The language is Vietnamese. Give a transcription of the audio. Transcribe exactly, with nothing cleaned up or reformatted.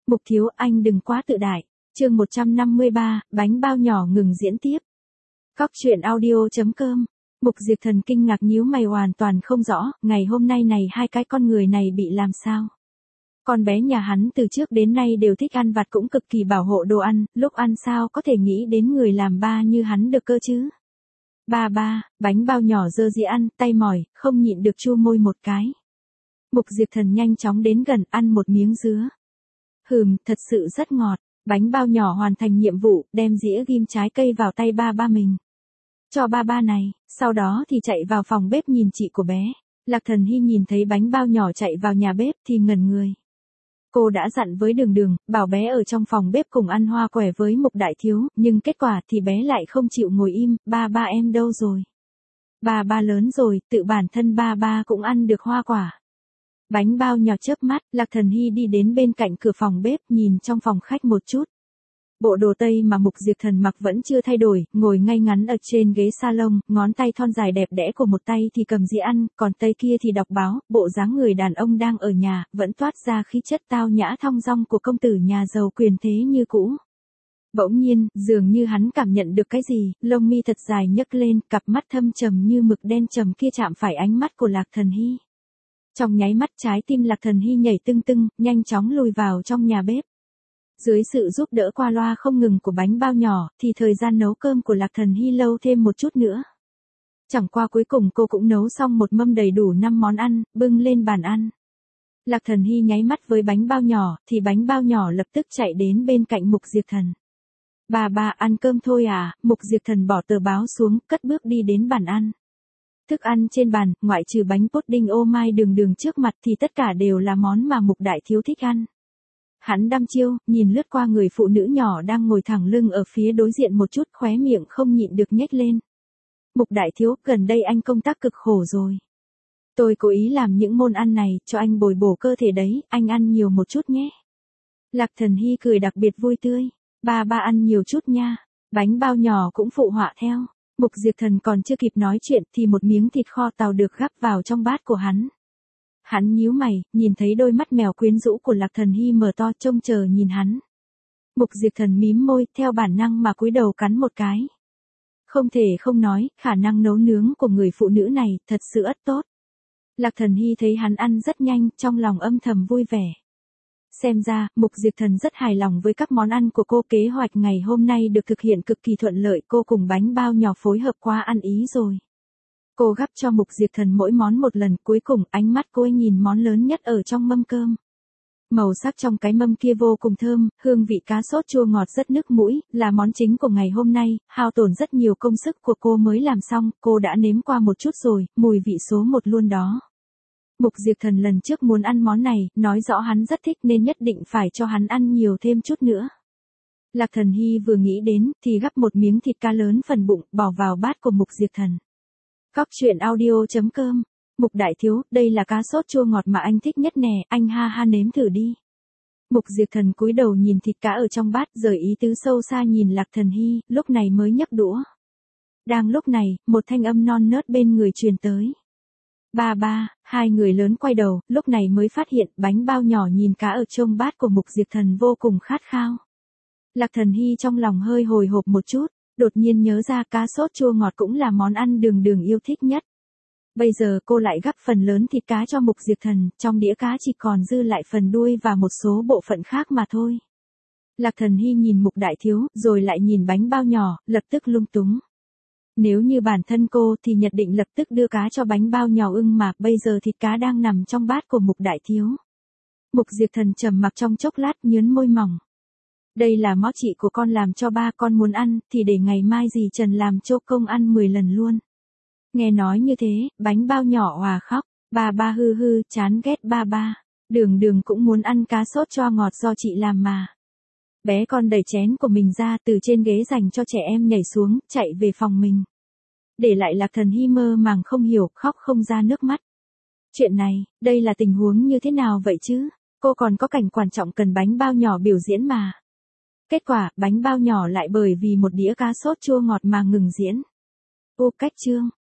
Mục thiếu, anh đừng quá tự đại. Chương một trăm năm mươi ba, bánh bao nhỏ ngừng diễn tiếp. Cóc truyện audio chấm com. Mục Diệp Thần kinh ngạc nhíu mày hoàn toàn không rõ, ngày hôm nay này hai cái con người này bị làm sao? Con bé nhà hắn từ trước đến nay đều thích ăn vặt cũng cực kỳ bảo hộ đồ ăn, lúc ăn sao có thể nghĩ đến người làm ba như hắn được cơ chứ? Ba ba, bánh bao nhỏ dơ dĩ ăn, tay mỏi, không nhịn được chua môi một cái. Mục Diệp Thần nhanh chóng đến gần ăn một miếng dứa. Hừm, thật sự rất ngọt. Bánh bao nhỏ hoàn thành nhiệm vụ, đem dĩa ghim trái cây vào tay ba ba mình. Cho ba ba này, sau đó thì chạy vào phòng bếp nhìn chị của bé. Lạc Thần Hy nhìn thấy bánh bao nhỏ chạy vào nhà bếp thì ngẩn người. Cô đã dặn với Đường Đường, bảo bé ở trong phòng bếp cùng ăn hoa quẻ với Mục Đại Thiếu, nhưng kết quả thì bé lại không chịu ngồi im, ba ba em đâu rồi? Ba ba lớn rồi, tự bản thân ba ba cũng ăn được hoa quả. Bánh bao nhỏ chớp mắt, Lạc Thần Hy đi đến bên cạnh cửa phòng bếp nhìn trong phòng khách một chút. Bộ đồ tây mà Mục Diệp Thần mặc vẫn chưa thay đổi, ngồi ngay ngắn ở trên ghế salon, ngón tay thon dài đẹp đẽ của một tay thì cầm dĩa ăn, còn tay kia thì đọc báo, bộ dáng người đàn ông đang ở nhà, vẫn toát ra khí chất tao nhã thong dong của công tử nhà giàu quyền thế như cũ. Bỗng nhiên, dường như hắn cảm nhận được cái gì, lông mi thật dài nhấc lên, cặp mắt thâm trầm như mực đen trầm kia chạm phải ánh mắt của Lạc Thần Hy. Trong nháy mắt trái tim Lạc Thần Hy nhảy tưng tưng, nhanh chóng lùi vào trong nhà bếp. Dưới sự giúp đỡ qua loa không ngừng của bánh bao nhỏ, thì thời gian nấu cơm của Lạc Thần Hy lâu thêm một chút nữa. Chẳng qua cuối cùng cô cũng nấu xong một mâm đầy đủ năm món ăn, bưng lên bàn ăn. Lạc Thần Hy nháy mắt với bánh bao nhỏ, thì bánh bao nhỏ lập tức chạy đến bên cạnh Mục Diệp Thần. Bà bà ăn cơm thôi à? Mục Diệp Thần bỏ tờ báo xuống, cất bước đi đến bàn ăn. Thức ăn trên bàn, ngoại trừ bánh pudding ô mai Đường Đường trước mặt thì tất cả đều là món mà Mục Đại Thiếu thích ăn. Hắn đăm chiêu, nhìn lướt qua người phụ nữ nhỏ đang ngồi thẳng lưng ở phía đối diện một chút, khóe miệng không nhịn được nhếch lên. Mục Đại Thiếu, gần đây anh công tác cực khổ rồi. Tôi cố ý làm những món ăn này cho anh bồi bổ cơ thể đấy, anh ăn nhiều một chút nhé. Lạc Thần Hy cười đặc biệt vui tươi. Ba ba ăn nhiều chút nha. Bánh bao nhỏ cũng phụ họa theo. Mục Diệp Thần còn chưa kịp nói chuyện thì một miếng thịt kho tàu được gắp vào trong bát của hắn. Hắn nhíu mày, nhìn thấy đôi mắt mèo quyến rũ của Lạc Thần Hy mở to trông chờ nhìn hắn. Mục Diệp Thần mím môi, theo bản năng mà cúi đầu cắn một cái. Không thể không nói, khả năng nấu nướng của người phụ nữ này thật sự ất tốt. Lạc Thần Hy thấy hắn ăn rất nhanh, trong lòng âm thầm vui vẻ. Xem ra, Mục Diệp Thần rất hài lòng với các món ăn của cô, kế hoạch ngày hôm nay được thực hiện cực kỳ thuận lợi, cô cùng bánh bao nhỏ phối hợp quá ăn ý rồi. Cô gắp cho Mục Diệp Thần mỗi món một lần, cuối cùng ánh mắt cô ấy nhìn món lớn nhất ở trong mâm cơm. Màu sắc trong cái mâm kia vô cùng thơm, hương vị cá sốt chua ngọt rất nức mũi, là món chính của ngày hôm nay, hao tổn rất nhiều công sức của cô mới làm xong, cô đã nếm qua một chút rồi, mùi vị số một luôn đó. Mục Diệp Thần lần trước muốn ăn món này, nói rõ hắn rất thích nên nhất định phải cho hắn ăn nhiều thêm chút nữa. Lạc Thần Hy vừa nghĩ đến, thì gắp một miếng thịt cá lớn phần bụng, bỏ vào bát của Mục Diệp Thần. Cóc truyện audio chấm com. Mục Đại Thiếu, đây là cá sốt chua ngọt mà anh thích nhất nè, anh ha ha nếm thử đi. Mục Diệp Thần cúi đầu nhìn thịt cá ở trong bát, rời ý tứ sâu xa nhìn Lạc Thần Hy, lúc này mới nhấc đũa. Đang lúc này, một thanh âm non nớt bên người truyền tới. Ba ba, hai người lớn quay đầu, lúc này mới phát hiện bánh bao nhỏ nhìn cá ở trong bát của Mục Diệp Thần vô cùng khát khao. Lạc Thần Hy trong lòng hơi hồi hộp một chút, đột nhiên nhớ ra cá sốt chua ngọt cũng là món ăn Đường Đường yêu thích nhất. Bây giờ cô lại gắp phần lớn thịt cá cho Mục Diệp Thần, trong đĩa cá chỉ còn dư lại phần đuôi và một số bộ phận khác mà thôi. Lạc Thần Hy nhìn Mục Đại Thiếu, rồi lại nhìn bánh bao nhỏ, lập tức lung túng. Nếu như bản thân cô thì nhận định lập tức đưa cá cho bánh bao nhỏ ưng mà, bây giờ thịt cá đang nằm trong bát của Mục Đại Thiếu. Mục Diệp Thần trầm mặc trong chốc lát, nhớn môi mỏng. Đây là món chị của con làm cho ba con muốn ăn, thì để ngày mai dì Trần làm cho công ăn mười lần luôn. Nghe nói như thế, bánh bao nhỏ hòa khóc, ba ba hư hư, chán ghét ba ba. Đường Đường cũng muốn ăn cá sốt cho ngọt do chị làm mà. Bé con đẩy chén của mình ra từ trên ghế dành cho trẻ em nhảy xuống, chạy về phòng mình. Để lại Lạc Thần Hy mơ màng không hiểu, khóc không ra nước mắt. Chuyện này, đây là tình huống như thế nào vậy chứ? Cô còn có cảnh quan trọng cần bánh bao nhỏ biểu diễn mà. Kết quả, bánh bao nhỏ lại bởi vì một đĩa cá sốt chua ngọt mà ngừng diễn. Ô cách chương.